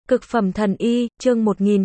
Cực phẩm thần y, chương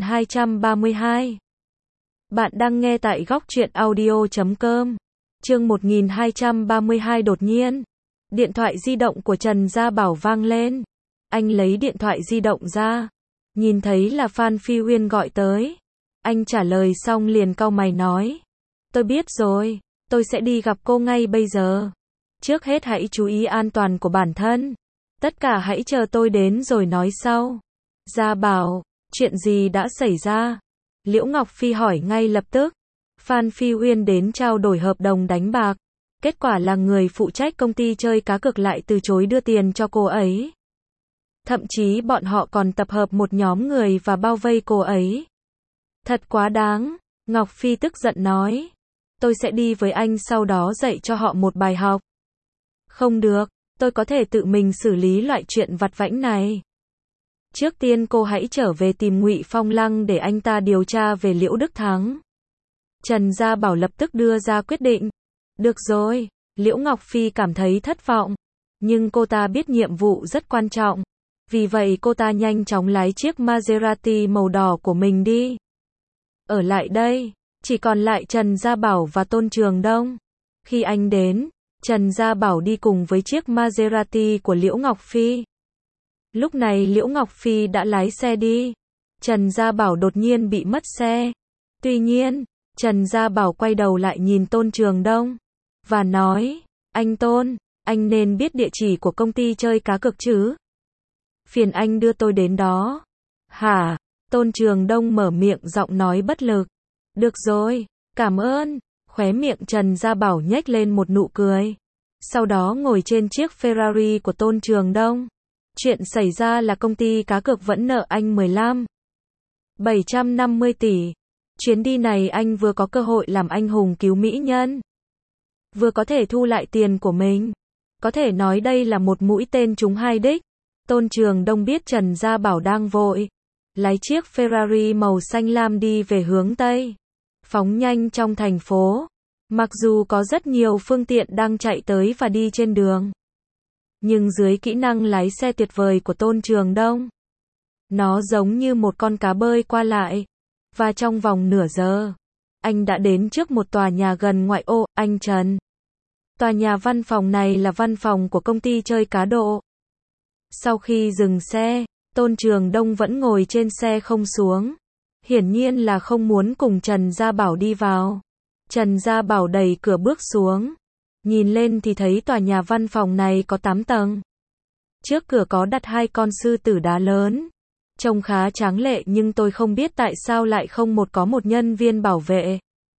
1232. Bạn đang nghe tại góc truyện audio.com. Chương 1232 đột nhiên. Điện thoại di động của Trần Gia Bảo vang lên. Anh lấy điện thoại di động ra. Nhìn thấy là Phan Phi Uyên gọi tới. Anh trả lời xong liền cau mày nói. Tôi biết rồi, tôi sẽ đi gặp cô ngay bây giờ. Trước hết hãy chú ý an toàn của bản thân. Tất cả hãy chờ tôi đến rồi nói sau. Gia Bảo, chuyện gì đã xảy ra? Liễu Ngọc Phi hỏi ngay lập tức. Phan Phi Uyên đến trao đổi hợp đồng đánh bạc. Kết quả là người phụ trách công ty chơi cá cược lại từ chối đưa tiền cho cô ấy. Thậm chí bọn họ còn tập hợp một nhóm người và bao vây cô ấy. Thật quá đáng, Ngọc Phi tức giận nói. Tôi sẽ đi với anh sau đó dạy cho họ một bài học. Không được, tôi có thể tự mình xử lý loại chuyện vặt vãnh này. Trước tiên cô hãy trở về tìm Ngụy Phong Lăng để anh ta điều tra về Liễu Đức Thắng. Trần Gia Bảo lập tức đưa ra quyết định. Được rồi, Liễu Ngọc Phi cảm thấy thất vọng. Nhưng cô ta biết nhiệm vụ rất quan trọng. Vì vậy cô ta nhanh chóng lái chiếc Maserati màu đỏ của mình đi. Ở lại đây, chỉ còn lại Trần Gia Bảo và Tôn Trường Đông. Khi anh đến, Trần Gia Bảo đi cùng với chiếc Maserati của Liễu Ngọc Phi. Lúc này Liễu Ngọc Phi đã lái xe đi. Trần Gia Bảo đột nhiên bị mất xe. Tuy nhiên, Trần Gia Bảo quay đầu lại nhìn Tôn Trường Đông. Và nói, anh Tôn, anh nên biết địa chỉ của công ty chơi cá cược chứ. Phiền anh đưa tôi đến đó. Hả? Tôn Trường Đông mở miệng giọng nói bất lực. Được rồi, cảm ơn. Khóe miệng Trần Gia Bảo nhếch lên một nụ cười. Sau đó ngồi trên chiếc Ferrari của Tôn Trường Đông. Chuyện xảy ra là công ty cá cược vẫn nợ anh 750 tỷ. Chuyến đi này anh vừa có cơ hội làm anh hùng cứu mỹ nhân. Vừa có thể thu lại tiền của mình. Có thể nói đây là một mũi tên trúng hai đích. Tôn Trường Đông biết Trần Gia Bảo đang vội. Lái chiếc Ferrari màu xanh lam đi về hướng Tây. Phóng nhanh trong thành phố. Mặc dù có rất nhiều phương tiện đang chạy tới và đi trên đường. Nhưng dưới kỹ năng lái xe tuyệt vời của Tôn Trường Đông, nó giống như một con cá bơi qua lại. Và trong vòng nửa giờ, anh đã đến trước một tòa nhà gần ngoại ô, anh Trần. Tòa nhà văn phòng này là văn phòng của công ty chơi cá độ. Sau khi dừng xe, Tôn Trường Đông vẫn ngồi trên xe không xuống. Hiển nhiên là không muốn cùng Trần Gia Bảo đi vào. Trần Gia Bảo đẩy cửa bước xuống. Nhìn lên thì thấy tòa nhà văn phòng này có 8 tầng. Trước cửa có đặt 2 con sư tử đá lớn. Trông khá tráng lệ nhưng tôi không biết tại sao lại không có một nhân viên bảo vệ.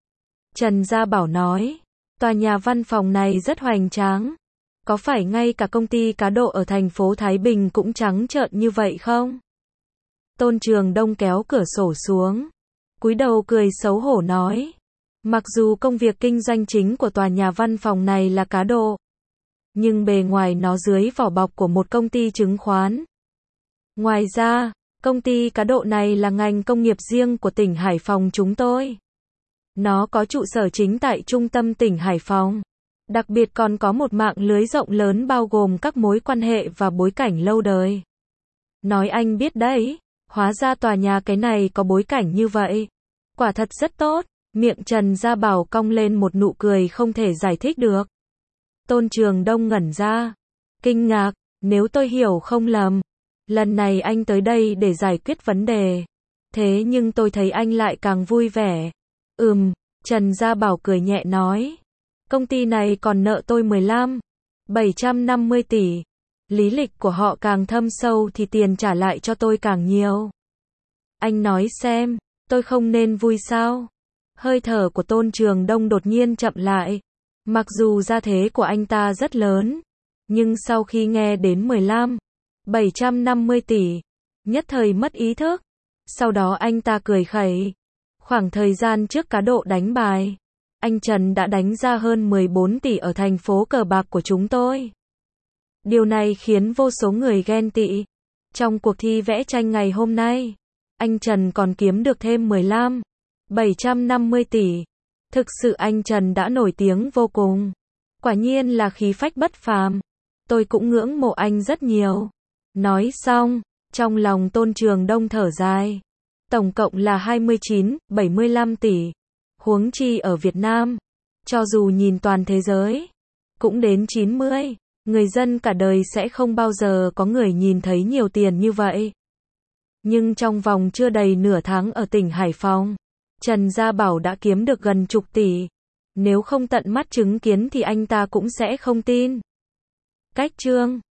Trần Gia Bảo nói, tòa nhà văn phòng này rất hoành tráng. Có phải ngay cả công ty cá độ ở thành phố Thái Bình cũng trắng trợn như vậy không? Tôn Trường Đông kéo cửa sổ xuống. Cúi đầu cười xấu hổ nói. Mặc dù công việc kinh doanh chính của tòa nhà văn phòng này là cá độ, nhưng bề ngoài nó dưới vỏ bọc của một công ty chứng khoán. Ngoài ra, công ty cá độ này là ngành công nghiệp riêng của tỉnh Hải Phòng chúng tôi. Nó có trụ sở chính tại trung tâm tỉnh Hải Phòng. Đặc biệt còn có một mạng lưới rộng lớn bao gồm các mối quan hệ và bối cảnh lâu đời. Nói anh biết đấy, hóa ra tòa nhà cái này có bối cảnh như vậy. Quả thật rất tốt. Miệng Trần Gia Bảo cong lên một nụ cười không thể giải thích được. Tôn Trường Đông ngẩn ra. Kinh ngạc, nếu tôi hiểu không lầm. Lần này anh tới đây để giải quyết vấn đề. Thế nhưng tôi thấy anh lại càng vui vẻ. Trần Gia Bảo cười nhẹ nói. Công ty này còn nợ tôi 750 tỷ. Lý lịch của họ càng thâm sâu thì tiền trả lại cho tôi càng nhiều. Anh nói xem, tôi không nên vui sao? Hơi thở của Tôn Trường Đông đột nhiên chậm lại. Mặc dù gia thế của anh ta rất lớn, nhưng sau khi nghe đến 750 tỷ, nhất thời mất ý thức. Sau đó anh ta cười khẩy. Khoảng thời gian trước cá độ đánh bài, anh Trần đã đánh ra hơn 14 tỷ ở thành phố cờ bạc của chúng tôi. Điều này khiến vô số người ghen tị. Trong cuộc thi vẽ tranh ngày hôm nay, anh Trần còn kiếm được thêm 750 tỷ. Thực sự anh Trần đã nổi tiếng vô cùng. Quả nhiên là khí phách bất phàm. Tôi cũng ngưỡng mộ anh rất nhiều. Nói xong, Trong lòng Tôn Trường Đông thở dài. Tổng cộng là 29, 75 tỷ. Huống chi ở Việt Nam. Cho dù nhìn toàn thế giới. Cũng đến 90. Người dân cả đời sẽ không bao giờ có người nhìn thấy nhiều tiền như vậy. Nhưng trong vòng chưa đầy nửa tháng ở tỉnh Hải Phòng, Trần Gia Bảo đã kiếm được gần chục tỷ. Nếu không tận mắt chứng kiến thì anh ta cũng sẽ không tin. Cách chương